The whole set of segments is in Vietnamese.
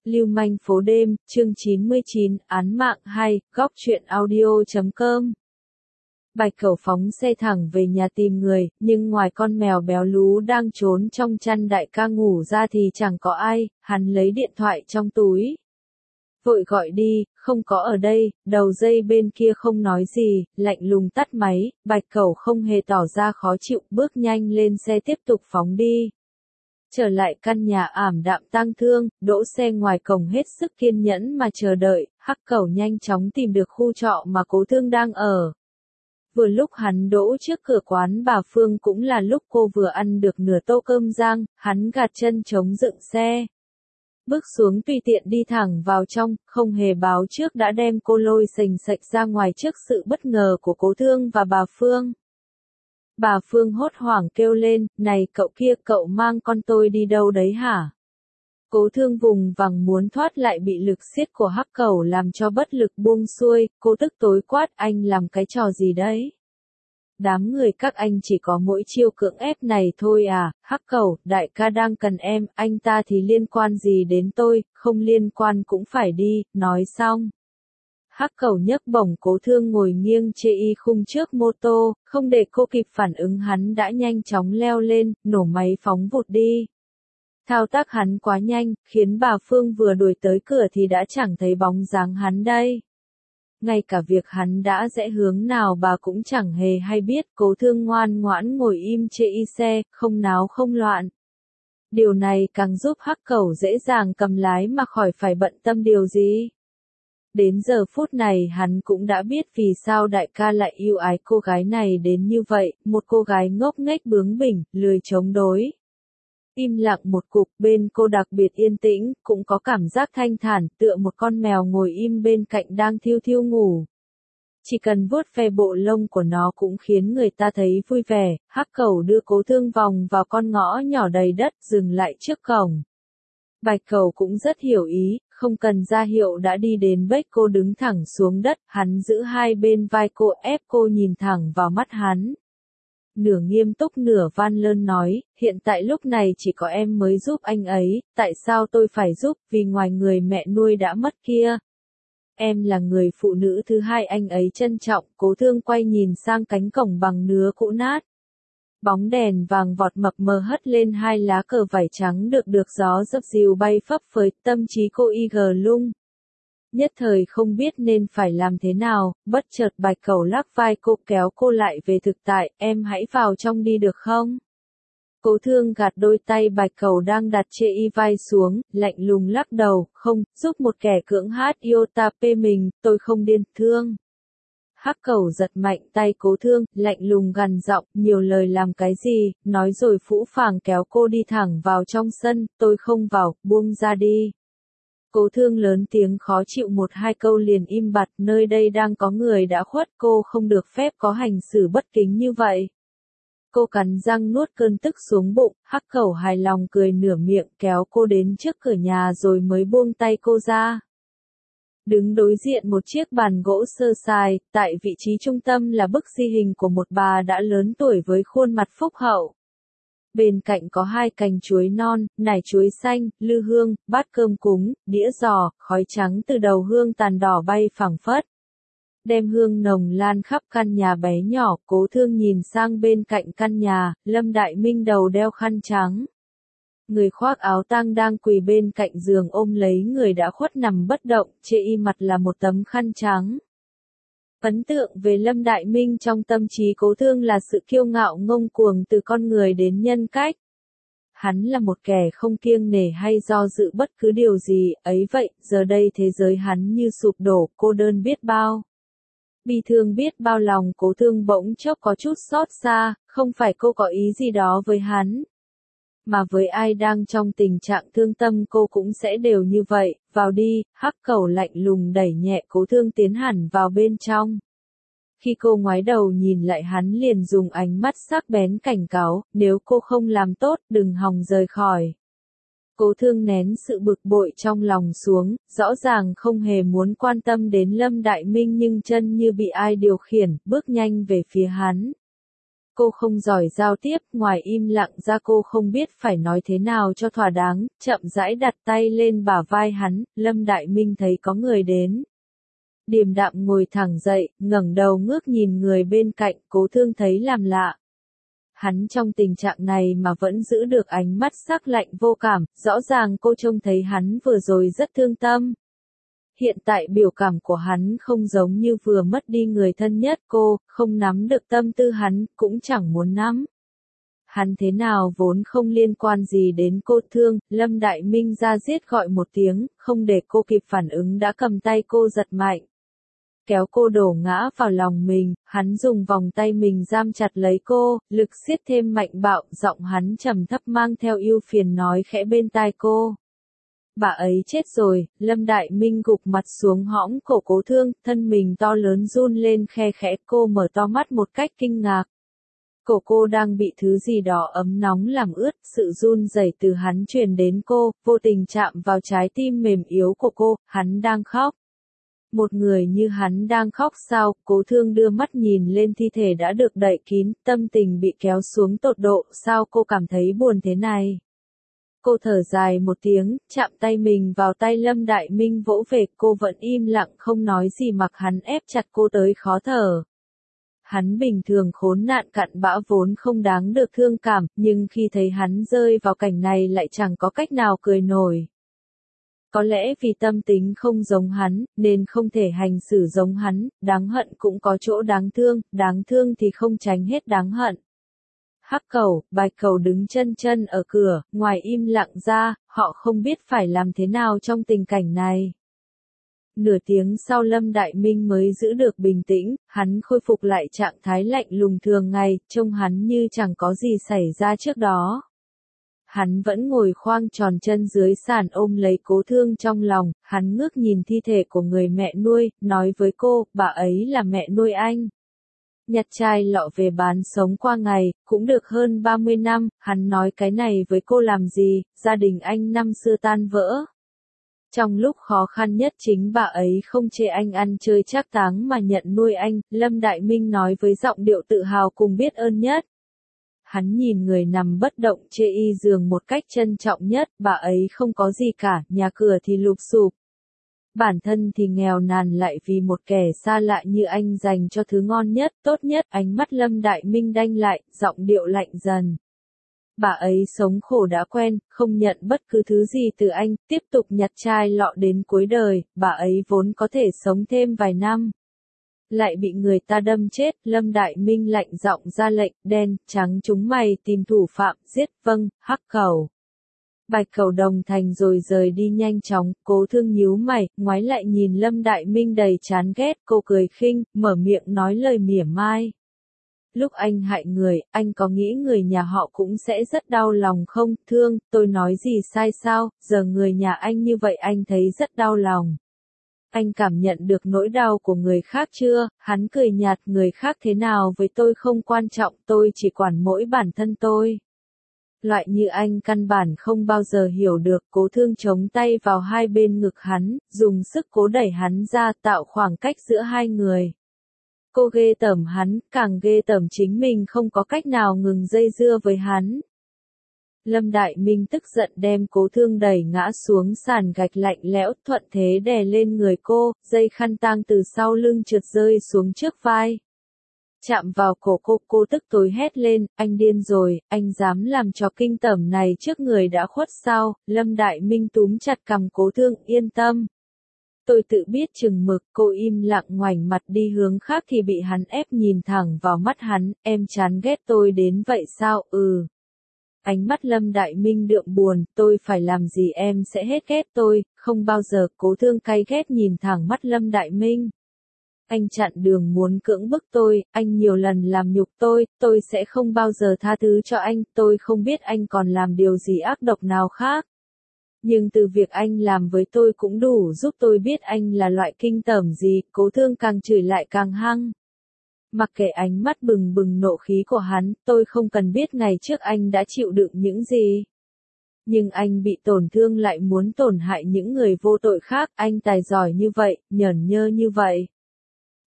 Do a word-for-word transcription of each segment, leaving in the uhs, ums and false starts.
Lưu manh phố đêm, chương chín mươi chín, án mạng hay, góc truyện audio chấm com. Bạch Cẩu phóng xe thẳng về nhà tìm người, nhưng ngoài con mèo béo lú đang trốn trong chăn đại ca ngủ ra thì chẳng có ai, hắn lấy điện thoại trong túi. Vội gọi đi, không có ở đây, đầu dây bên kia không nói gì, lạnh lùng tắt máy, Bạch Cẩu không hề tỏ ra khó chịu, bước nhanh lên xe tiếp tục phóng đi. Trở lại căn nhà ảm đạm tang thương, đỗ xe ngoài cổng hết sức kiên nhẫn mà chờ đợi, Hắc Cẩu nhanh chóng tìm được khu trọ mà Cố Thương đang ở. Vừa lúc hắn đỗ trước cửa quán bà Phương cũng là lúc cô vừa ăn được nửa tô cơm rang, hắn gạt chân chống dựng xe. Bước xuống tùy tiện đi thẳng vào trong, không hề báo trước đã đem cô lôi sềnh sạch ra ngoài trước sự bất ngờ của Cố Thương và bà Phương. Bà Phương hốt hoảng kêu lên, này cậu kia, cậu mang con tôi đi đâu đấy hả? Cố Thương vùng vằng muốn thoát lại bị lực siết của Hắc Cẩu làm cho bất lực buông xuôi, cô tức tối quát, anh làm cái trò gì đấy? Đám người các anh chỉ có mỗi chiêu cưỡng ép này thôi à? Hắc Cẩu, đại ca đang cần em, anh ta thì liên quan gì đến tôi, không liên quan cũng phải đi, nói xong. Hắc Cẩu nhấc bổng Cố Thương ngồi nghiêng chê y khung trước mô tô, không để cô kịp phản ứng hắn đã nhanh chóng leo lên, nổ máy phóng vụt đi. Thao tác hắn quá nhanh, khiến bà Phương vừa đuổi tới cửa thì đã chẳng thấy bóng dáng hắn đây. Ngay cả việc hắn đã rẽ hướng nào bà cũng chẳng hề hay biết, Cố Thương ngoan ngoãn ngồi im chê y xe, không náo không loạn. Điều này càng giúp Hắc Cẩu dễ dàng cầm lái mà khỏi phải bận tâm điều gì. Đến giờ phút này hắn cũng đã biết vì sao đại ca lại yêu ái cô gái này đến như vậy, một cô gái ngốc nghếch bướng bỉnh, lười chống đối. Im lặng một cục, bên cô đặc biệt yên tĩnh, cũng có cảm giác thanh thản, tựa một con mèo ngồi im bên cạnh đang thiêu thiêu ngủ. Chỉ cần vuốt ve bộ lông của nó cũng khiến người ta thấy vui vẻ. Hắc Cẩu đưa Cố Thương vòng vào con ngõ nhỏ đầy đất, dừng lại trước cổng. Bạch Cẩu cũng rất hiểu ý, không cần ra hiệu đã đi đến bếch cô đứng thẳng xuống đất, hắn giữ hai bên vai cô ép cô nhìn thẳng vào mắt hắn. Nửa nghiêm túc nửa van lơn nói, hiện tại lúc này chỉ có em mới giúp anh ấy, tại sao tôi phải giúp, vì ngoài người mẹ nuôi đã mất kia. Em là người phụ nữ thứ hai anh ấy trân trọng. Cố Thương quay nhìn sang cánh cổng bằng nứa cũ nát. Bóng đèn vàng vọt mập mờ hất lên hai lá cờ vải trắng được được gió dấp dìu bay phấp phới, tâm trí cô y gờ lung. Nhất thời không biết nên phải làm thế nào, bất chợt Bạch Cẩu lắc vai cô kéo cô lại về thực tại, em hãy vào trong đi được không? Cố Thương gạt đôi tay Bạch Cẩu đang đặt chê y vai xuống, lạnh lùng lắc đầu, không, giúp một kẻ cưỡng hát iota pê mình, tôi không điên, thương. Hắc Cẩu giật mạnh tay Cố Thương, lạnh lùng gằn giọng, nhiều lời làm cái gì, nói rồi phũ phàng kéo cô đi thẳng vào trong sân, tôi không vào, buông ra đi. Cố Thương lớn tiếng khó chịu một hai câu liền im bặt, nơi đây đang có người đã khuất, cô không được phép có hành xử bất kính như vậy. Cô cắn răng nuốt cơn tức xuống bụng, Hắc Cẩu hài lòng cười nửa miệng kéo cô đến trước cửa nhà rồi mới buông tay cô ra. Đứng đối diện một chiếc bàn gỗ sơ sài, tại vị trí trung tâm là bức di hình của một bà đã lớn tuổi với khuôn mặt phúc hậu. Bên cạnh có hai cành chuối non, nải chuối xanh, lư hương, bát cơm cúng, đĩa giò, khói trắng từ đầu hương tàn đỏ bay phảng phất. Đem hương nồng lan khắp căn nhà bé nhỏ, Cố Thương nhìn sang bên cạnh căn nhà, Lâm Đại Minh đầu đeo khăn trắng. Người khoác áo tang đang quỳ bên cạnh giường ôm lấy người đã khuất nằm bất động, chê y mặt là một tấm khăn trắng. Ấn tượng về Lâm Đại Minh trong tâm trí Cố Thương là sự kiêu ngạo ngông cuồng từ con người đến nhân cách. Hắn là một kẻ không kiêng nể hay do dự bất cứ điều gì, ấy vậy, giờ đây thế giới hắn như sụp đổ, cô đơn biết bao. Bi thương biết bao lòng Cố Thương bỗng chốc có chút xót xa, không phải cô có ý gì đó với hắn. Mà với ai đang trong tình trạng thương tâm cô cũng sẽ đều như vậy, vào đi, Hắc Cẩu lạnh lùng đẩy nhẹ Cố Thương tiến hẳn vào bên trong. Khi cô ngoái đầu nhìn lại hắn liền dùng ánh mắt sắc bén cảnh cáo, nếu cô không làm tốt, đừng hòng rời khỏi. Cố Thương nén sự bực bội trong lòng xuống, rõ ràng không hề muốn quan tâm đến Lâm Đại Minh nhưng chân như bị ai điều khiển, bước nhanh về phía hắn. Cô không giỏi giao tiếp, ngoài im lặng ra cô không biết phải nói thế nào cho thỏa đáng, chậm rãi đặt tay lên bả vai hắn, Lâm Đại Minh thấy có người đến. Điềm đạm ngồi thẳng dậy, ngẩng đầu ngước nhìn người bên cạnh, Cố Thương thấy làm lạ. Hắn trong tình trạng này mà vẫn giữ được ánh mắt sắc lạnh vô cảm, rõ ràng cô trông thấy hắn vừa rồi rất thương tâm. Hiện tại biểu cảm của hắn không giống như vừa mất đi người thân nhất cô, không nắm được tâm tư hắn, cũng chẳng muốn nắm. Hắn thế nào vốn không liên quan gì đến cô Thương, Lâm Đại Minh ra giết gọi một tiếng, không để cô kịp phản ứng đã cầm tay cô giật mạnh. Kéo cô đổ ngã vào lòng mình, hắn dùng vòng tay mình giam chặt lấy cô, lực siết thêm mạnh bạo, giọng hắn trầm thấp mang theo ưu phiền nói khẽ bên tai cô. Bà ấy chết rồi, Lâm Đại Minh gục mặt xuống hõm cổ Cố Thương, thân mình to lớn run lên khe khẽ, cô mở to mắt một cách kinh ngạc. Cổ cô đang bị thứ gì đó ấm nóng làm ướt, sự run rẩy từ hắn truyền đến cô, vô tình chạm vào trái tim mềm yếu của cô, hắn đang khóc. Một người như hắn đang khóc sao? Cố Thương đưa mắt nhìn lên thi thể đã được đậy kín, tâm tình bị kéo xuống tột độ, sao cô cảm thấy buồn thế này? Cô thở dài một tiếng, chạm tay mình vào tay Lâm Đại Minh vỗ về, cô vẫn im lặng không nói gì mặc hắn ép chặt cô tới khó thở. Hắn bình thường khốn nạn cặn bã vốn không đáng được thương cảm, nhưng khi thấy hắn rơi vào cảnh này lại chẳng có cách nào cười nổi. Có lẽ vì tâm tính không giống hắn, nên không thể hành xử giống hắn, đáng hận cũng có chỗ đáng thương, đáng thương thì không tránh hết đáng hận. Hắc Cầu, Bạch Cầu đứng chân chân ở cửa, ngoài im lặng ra, họ không biết phải làm thế nào trong tình cảnh này. Nửa tiếng sau Lâm Đại Minh mới giữ được bình tĩnh, hắn khôi phục lại trạng thái lạnh lùng thường ngày, trông hắn như chẳng có gì xảy ra trước đó. Hắn vẫn ngồi khoang tròn chân dưới sàn ôm lấy Cố Thương trong lòng, hắn ngước nhìn thi thể của người mẹ nuôi, nói với cô, bà ấy là mẹ nuôi anh. Nhặt chai lọ về bán sống qua ngày, cũng được hơn ba mươi năm, hắn nói cái này với cô làm gì, gia đình anh năm xưa tan vỡ. Trong lúc khó khăn nhất chính bà ấy không chê anh ăn chơi trác táng mà nhận nuôi anh, Lâm Đại Minh nói với giọng điệu tự hào cùng biết ơn nhất. Hắn nhìn người nằm bất động chê y giường một cách trân trọng nhất, bà ấy không có gì cả, nhà cửa thì lụp xụp. Bản thân thì nghèo nàn lại vì một kẻ xa lạ như anh dành cho thứ ngon nhất, tốt nhất, ánh mắt Lâm Đại Minh đanh lại, giọng điệu lạnh dần. Bà ấy sống khổ đã quen, không nhận bất cứ thứ gì từ anh, tiếp tục nhặt chai lọ đến cuối đời, bà ấy vốn có thể sống thêm vài năm. Lại bị người ta đâm chết, Lâm Đại Minh lạnh giọng ra lệnh, đen, trắng chúng mày tìm thủ phạm, giết, vâng, Hắc Cầu. Bạch Cầu đồng thành rồi rời đi nhanh chóng, Cố Thương nhíu mày, ngoái lại nhìn Lâm Đại Minh đầy chán ghét, cô cười khinh, mở miệng nói lời mỉa mai. Lúc anh hại người, anh có nghĩ người nhà họ cũng sẽ rất đau lòng không? Thương, tôi nói gì sai sao, giờ người nhà anh như vậy anh thấy rất đau lòng. Anh cảm nhận được nỗi đau của người khác chưa? Hắn cười nhạt, người khác thế nào với tôi không quan trọng, tôi chỉ quản mỗi bản thân tôi. Loại như anh căn bản không bao giờ hiểu được. Cố Thương chống tay vào hai bên ngực hắn, dùng sức cố đẩy hắn ra tạo khoảng cách giữa hai người. Cô ghê tởm hắn, càng ghê tởm chính mình không có cách nào ngừng dây dưa với hắn. Lâm Đại Minh tức giận đem Cố Thương đẩy ngã xuống sàn gạch lạnh lẽo, thuận thế đè lên người cô, dây khăn tang từ sau lưng trượt rơi xuống trước vai. Chạm vào cổ cô, cô tức tối hét lên, anh điên rồi, anh dám làm trò kinh tởm này trước người đã khuất sao? Lâm Đại Minh túm chặt cằm Cố Thương, yên tâm. Tôi tự biết chừng mực, cô im lặng ngoảnh mặt đi hướng khác thì bị hắn ép nhìn thẳng vào mắt hắn, em chán ghét tôi đến vậy sao? Ừ. Ánh mắt Lâm Đại Minh đượm buồn, tôi phải làm gì em sẽ hết ghét tôi, không bao giờ. Cố Thương cay ghét nhìn thẳng mắt Lâm Đại Minh. Anh chặn đường muốn cưỡng bức tôi, anh nhiều lần làm nhục tôi, tôi sẽ không bao giờ tha thứ cho anh, tôi không biết anh còn làm điều gì ác độc nào khác. Nhưng từ việc anh làm với tôi cũng đủ giúp tôi biết anh là loại kinh tởm gì. Cố Thương càng chửi lại càng hăng. Mặc kệ ánh mắt bừng bừng nộ khí của hắn, tôi không cần biết ngày trước anh đã chịu đựng những gì. Nhưng anh bị tổn thương lại muốn tổn hại những người vô tội khác, anh tài giỏi như vậy, nhởn nhơ như vậy.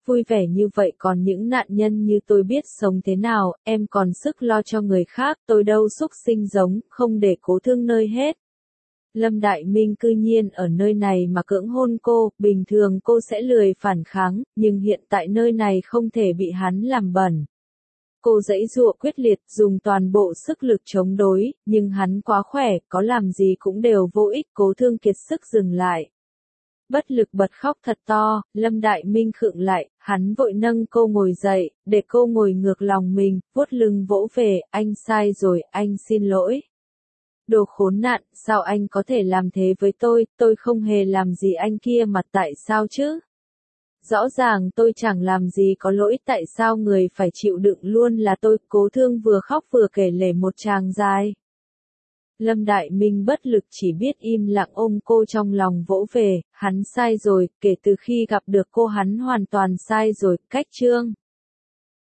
vui vẻ như vậy còn những nạn nhân như tôi biết sống thế nào, em còn sức lo cho người khác, tôi đâu xúc sinh giống, không để Cố Thương nơi hết. Lâm Đại Minh cư nhiên ở nơi này mà cưỡng hôn cô, bình thường cô sẽ lười phản kháng, nhưng hiện tại nơi này không thể bị hắn làm bẩn. Cô giãy giụa quyết liệt, dùng toàn bộ sức lực chống đối, nhưng hắn quá khỏe, có làm gì cũng đều vô ích, Cố Thương kiệt sức dừng lại. Bất lực bật khóc thật to, Lâm Đại Minh khựng lại, hắn vội nâng cô ngồi dậy, để cô ngồi ngược lòng mình, vuốt lưng vỗ về, anh sai rồi, anh xin lỗi. Đồ khốn nạn, sao anh có thể làm thế với tôi, tôi không hề làm gì anh kia mà tại sao chứ? Rõ ràng tôi chẳng làm gì có lỗi, tại sao người phải chịu đựng luôn là tôi, Cố Thương vừa khóc vừa kể lể một tràng dài. Lâm Đại Minh bất lực chỉ biết im lặng ôm cô trong lòng vỗ về, hắn sai rồi, kể từ khi gặp được cô hắn hoàn toàn sai rồi, cách chương.